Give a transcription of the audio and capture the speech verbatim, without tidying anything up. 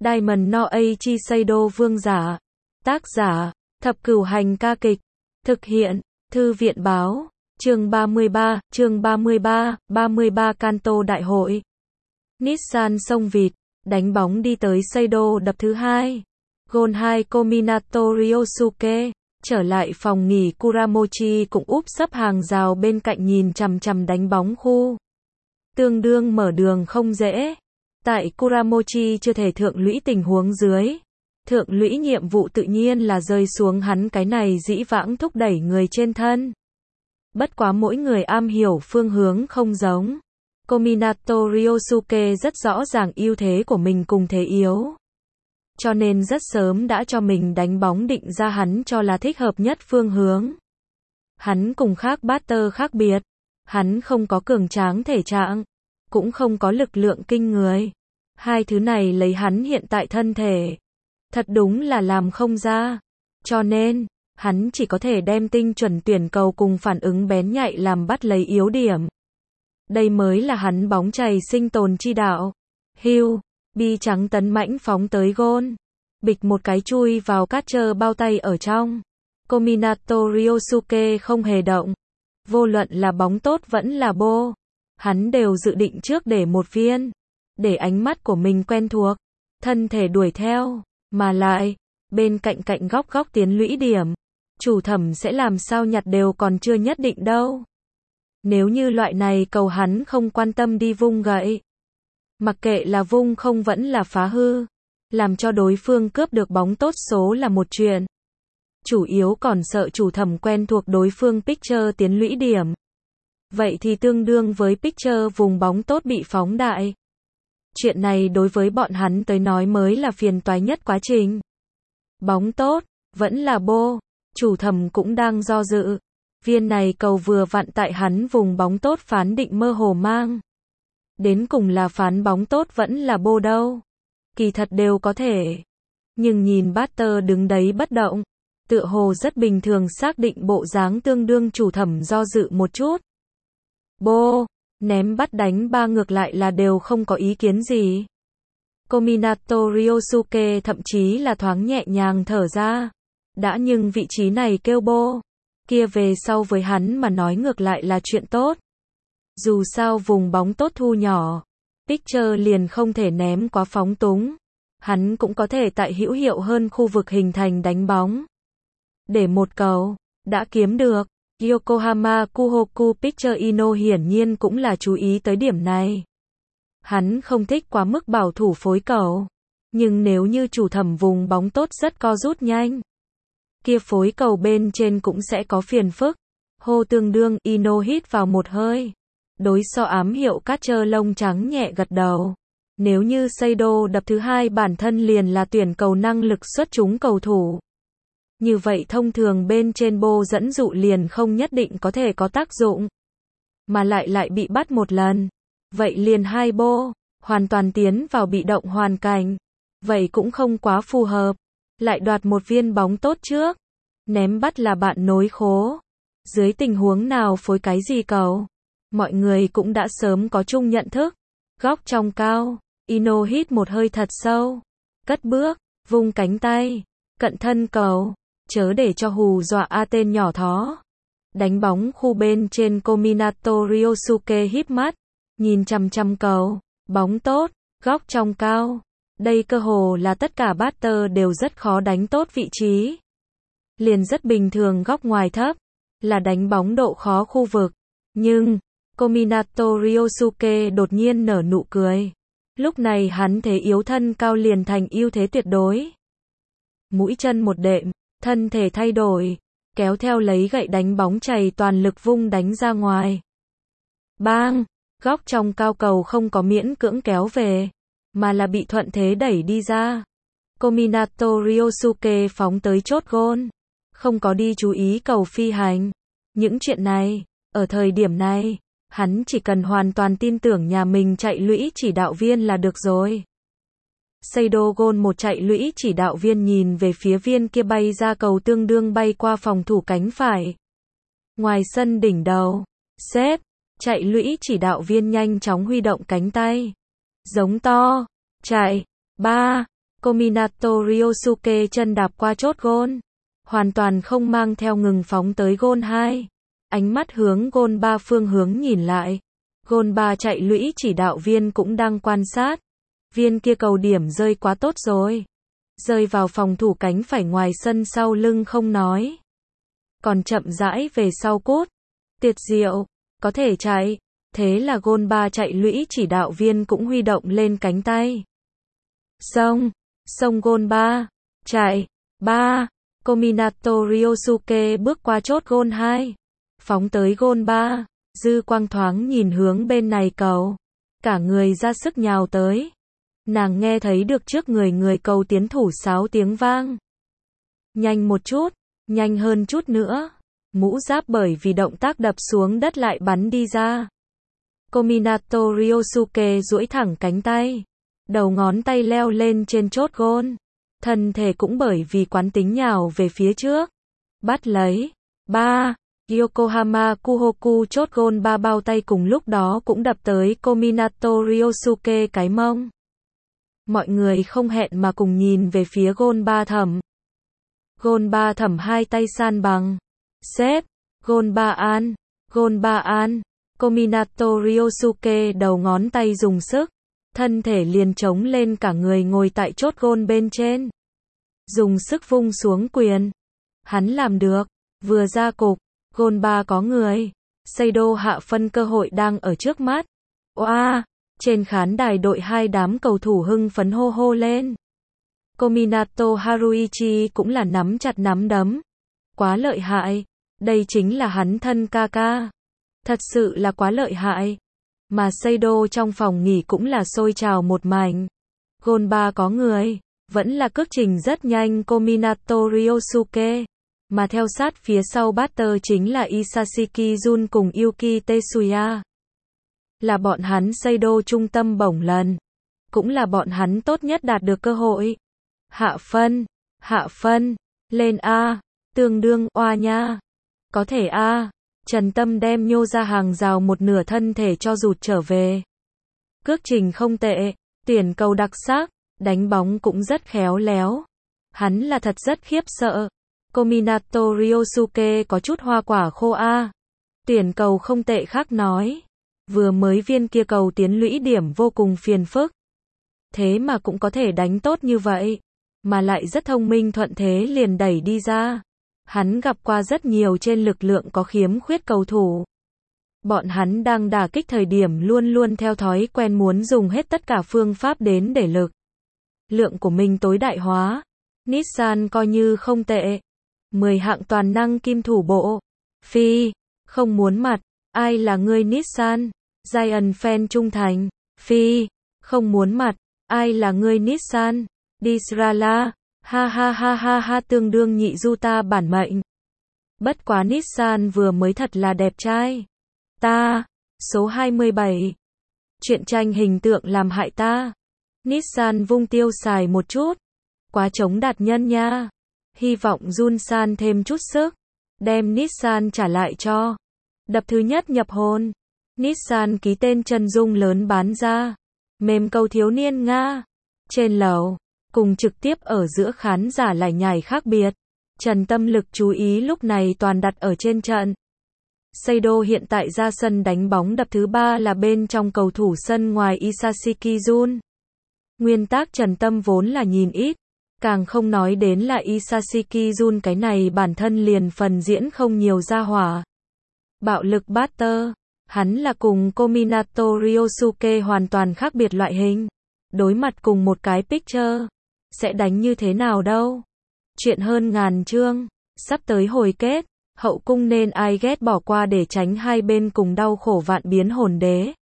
Diamond no Aichi Seido vương giả. Tác giả, Thập Cửu Hành ca kịch. Thực hiện, Thư viện báo. Chương ba mươi ba, chương ba mươi ba, ba mươi ba Kanto đại hội. Nissan sông vịt, đánh bóng đi tới Seido đập thứ hai. Gôn hai Kominato Ryosuke, trở lại phòng nghỉ Kuramochi cũng úp sấp hàng rào bên cạnh nhìn chằm chằm đánh bóng khu. Tương đương mở đường không dễ. Tại Kuramochi chưa thể thượng lũy tình huống dưới. Thượng lũy nhiệm vụ tự nhiên là rơi xuống hắn cái này dĩ vãng thúc đẩy người trên thân. Bất quá mỗi người am hiểu phương hướng không giống. Kominato Ryosuke rất rõ ràng ưu thế của mình cùng thế yếu. Cho nên rất sớm đã cho mình đánh bóng định ra hắn cho là thích hợp nhất phương hướng. Hắn cùng khác batter khác biệt. Hắn không có cường tráng thể trạng. Cũng không có lực lượng kinh người. Hai thứ này lấy hắn hiện tại thân thể. Thật đúng là làm không ra. Cho nên, hắn chỉ có thể đem tinh chuẩn tuyển cầu cùng phản ứng bén nhạy làm bắt lấy yếu điểm. Đây mới là hắn bóng chày sinh tồn chi đạo. Hưu, bi trắng tấn mãnh phóng tới gôn. Bịch một cái chui vào cát trơ bao tay ở trong. Kominato Ryosuke không hề động. Vô luận là bóng tốt vẫn là bô. Hắn đều dự định trước để một viên. Để ánh mắt của mình quen thuộc. Thân thể đuổi theo. Mà lại, bên cạnh cạnh góc góc tiến lũy điểm. Chủ thẩm sẽ làm sao nhặt đều còn chưa nhất định đâu. Nếu như loại này cầu hắn không quan tâm đi vung gậy. Mặc kệ là vung không vẫn là phá hư. Làm cho đối phương cướp được bóng tốt số là một chuyện. Chủ yếu còn sợ chủ thẩm quen thuộc đối phương pitcher tiến lũy điểm. Vậy thì tương đương với pitcher vùng bóng tốt bị phóng đại. Chuyện này đối với bọn hắn tới nói mới là phiền toái nhất quá trình. Bóng tốt, vẫn là bô. Chủ thẩm cũng đang do dự. Viên này cầu vừa vặn tại hắn vùng bóng tốt phán định mơ hồ mang. Đến cùng là phán bóng tốt vẫn là bô đâu. Kỳ thật đều có thể. Nhưng nhìn batter đứng đấy bất động. Tựa hồ rất bình thường xác định bộ dáng tương đương chủ thẩm do dự một chút. Bô, ném bắt đánh ba ngược lại là đều không có ý kiến gì. Kominato Ryosuke thậm chí là thoáng nhẹ nhàng thở ra. Đã nhưng vị trí này kêu bô. Kia về sau với hắn mà nói ngược lại là chuyện tốt. Dù sao vùng bóng tốt thu nhỏ. Pitcher liền không thể ném quá phóng túng. Hắn cũng có thể tại hữu hiệu hơn khu vực hình thành đánh bóng. Để một cầu, đã kiếm được. Yokohama Kuhoku Pitcher Ino hiển nhiên cũng là chú ý tới điểm này. Hắn không thích quá mức bảo thủ phối cầu. Nhưng nếu như chủ thẩm vùng bóng tốt rất co rút nhanh. Kia phối cầu bên trên cũng sẽ có phiền phức. Hô tương đương Ino hít vào một hơi. Đối so ám hiệu catcher lông trắng nhẹ gật đầu. Nếu như Seido đập thứ hai bản thân liền là tuyển cầu năng lực xuất chúng cầu thủ. Như vậy thông thường bên trên bô dẫn dụ liền không nhất định có thể có tác dụng. Mà lại lại bị bắt một lần. Vậy liền hai bô, hoàn toàn tiến vào bị động hoàn cảnh. Vậy cũng không quá phù hợp. Lại đoạt một viên bóng tốt trước. Ném bắt là bạn nối khố. Dưới tình huống nào phối cái gì cầu. Mọi người cũng đã sớm có chung nhận thức. Góc trong cao. Ino hít một hơi thật sâu. Cất bước, vung cánh tay. Cận thân cầu. Chớ để cho hù dọa A tên nhỏ thó. Đánh bóng khu bên trên Kominato Ryosuke híp mắt. Nhìn chằm chằm cầu. Bóng tốt, góc trong cao. Đây cơ hồ là tất cả batter đều rất khó đánh tốt vị trí. Liền rất bình thường góc ngoài thấp. Là đánh bóng độ khó khu vực. Nhưng, Kominato Ryosuke đột nhiên nở nụ cười. Lúc này hắn thế yếu thân cao liền thành ưu thế tuyệt đối. Mũi chân một đệm, thân thể thay đổi. Kéo theo lấy gậy đánh bóng chày toàn lực vung đánh ra ngoài. Bang! Góc trong cao cầu không có miễn cưỡng kéo về. Mà là bị thuận thế đẩy đi ra. Kominato Ryosuke phóng tới chốt gôn. Không có đi chú ý cầu phi hành. Những chuyện này, ở thời điểm này, hắn chỉ cần hoàn toàn tin tưởng nhà mình chạy lũy chỉ đạo viên là được rồi. Seido gôn một chạy lũy chỉ đạo viên nhìn về phía viên kia bay ra cầu tương đương bay qua phòng thủ cánh phải. Ngoài sân đỉnh đầu, xếp, chạy lũy chỉ đạo viên nhanh chóng huy động cánh tay. Giống to, chạy, ba, Kominato Ryosuke chân đạp qua chốt gôn. Hoàn toàn không mang theo ngừng phóng tới gôn hai. Ánh mắt hướng gôn ba phương hướng nhìn lại. Gôn ba chạy lũy chỉ đạo viên cũng đang quan sát. Viên kia cầu điểm rơi quá tốt rồi. Rơi vào phòng thủ cánh phải ngoài sân sau lưng không nói. Còn chậm rãi về sau cút. Tuyệt diệu, có thể chạy. Thế là gôn ba chạy lũy chỉ đạo viên cũng huy động lên cánh tay. Xông, xông gôn ba, chạy, ba. Kominato Ryosuke bước qua chốt gôn hai. Phóng tới gôn ba. Dư quang thoáng nhìn hướng bên này cầu. Cả người ra sức nhào tới. Nàng nghe thấy được trước người người cầu tiến thủ sáo tiếng vang. Nhanh một chút, nhanh hơn chút nữa. Mũ giáp bởi vì động tác đập xuống đất lại bắn đi ra. Kominato Ryosuke duỗi thẳng cánh tay. Đầu ngón tay leo lên trên chốt gôn. Thân thể cũng bởi vì quán tính nhào về phía trước. Bắt lấy. ba. Yokohama Kuhoku chốt gôn ba bao tay cùng lúc đó cũng đập tới Kominato Ryosuke cái mông. Mọi người không hẹn mà cùng nhìn về phía gôn ba thẩm. Gôn ba thẩm hai tay san bằng. Xếp. Gôn ba an. Gôn ba an. Kominato Ryosuke đầu ngón tay dùng sức. Thân thể liền chống lên cả người ngồi tại chốt gôn bên trên. Dùng sức vung xuống quyền. Hắn làm được. Vừa ra cục. Gôn ba có người. Seido hạ phân cơ hội đang ở trước mắt. Oa! Wow. Trên khán đài đội hai đám cầu thủ hưng phấn hô hô lên. Kominato Haruichi cũng là nắm chặt nắm đấm. Quá lợi hại. Đây chính là hắn thân ca ca. Thật sự là quá lợi hại. Mà Seido trong phòng nghỉ cũng là sôi trào một mảnh. Gôn ba có người. Vẫn là cước trình rất nhanh Kominato Ryosuke. Mà theo sát phía sau batter chính là Isashiki Jun cùng Yuki Tetsuya. Là bọn hắn Seido trung tâm bổng lần. Cũng là bọn hắn tốt nhất đạt được cơ hội. Hạ phân. Hạ phân. Lên A. Tương đương oa nha. Có thể A. Trần Tâm đem nhô ra hàng rào một nửa thân thể cho rụt trở về. Cước trình không tệ. Tuyển cầu đặc sắc. Đánh bóng cũng rất khéo léo. Hắn là thật rất khiếp sợ. Kominato Ryosuke có chút hoa quả khô A. Tuyển cầu không tệ khác nói. Vừa mới viên kia cầu tiến lũy điểm vô cùng phiền phức. Thế mà cũng có thể đánh tốt như vậy. Mà lại rất thông minh thuận thế liền đẩy đi ra. Hắn gặp qua rất nhiều trên lực lượng có khiếm khuyết cầu thủ. Bọn hắn đang đả kích thời điểm luôn luôn theo thói quen muốn dùng hết tất cả phương pháp đến để lực lượng của mình tối đại hóa. Nissan coi như không tệ. mười hạng toàn năng kim thủ bộ. Phi, không muốn mặt. Ai là ngươi Nissan? Giant fan trung thành. Phi, không muốn mặt. Ai là ngươi Nissan? Disrala. Ha ha ha ha ha tương đương nhị du ta bản mệnh. Bất quá Nissan vừa mới thật là đẹp trai. Ta. Số hai mươi bảy. Chuyện tranh hình tượng làm hại ta. Nissan vung tiêu xài một chút. Quá chống đạt nhân nha. Hy vọng Jun-san thêm chút sức. Đem Nissan trả lại cho. Đập thứ nhất nhập hồn. Nissan ký tên chân dung lớn bán ra. Mềm câu thiếu niên Nga. Trên lầu. Cùng trực tiếp ở giữa khán giả lại nhảy khác biệt. Trần Tâm lực chú ý lúc này toàn đặt ở trên trận. Seido hiện tại ra sân đánh bóng đập thứ ba là bên trong cầu thủ sân ngoài Isashiki Jun. Nguyên tắc Trần Tâm vốn là nhìn ít. Càng không nói đến là Isashiki Jun cái này bản thân liền phần diễn không nhiều ra hỏa. Bạo lực batter. Hắn là cùng Kominato Ryosuke hoàn toàn khác biệt loại hình. Đối mặt cùng một cái picture. Sẽ đánh như thế nào đâu. Chuyện hơn ngàn chương. Sắp tới hồi kết. Hậu cung nên ai ghét bỏ qua để tránh hai bên cùng đau khổ vạn biến hồn đế.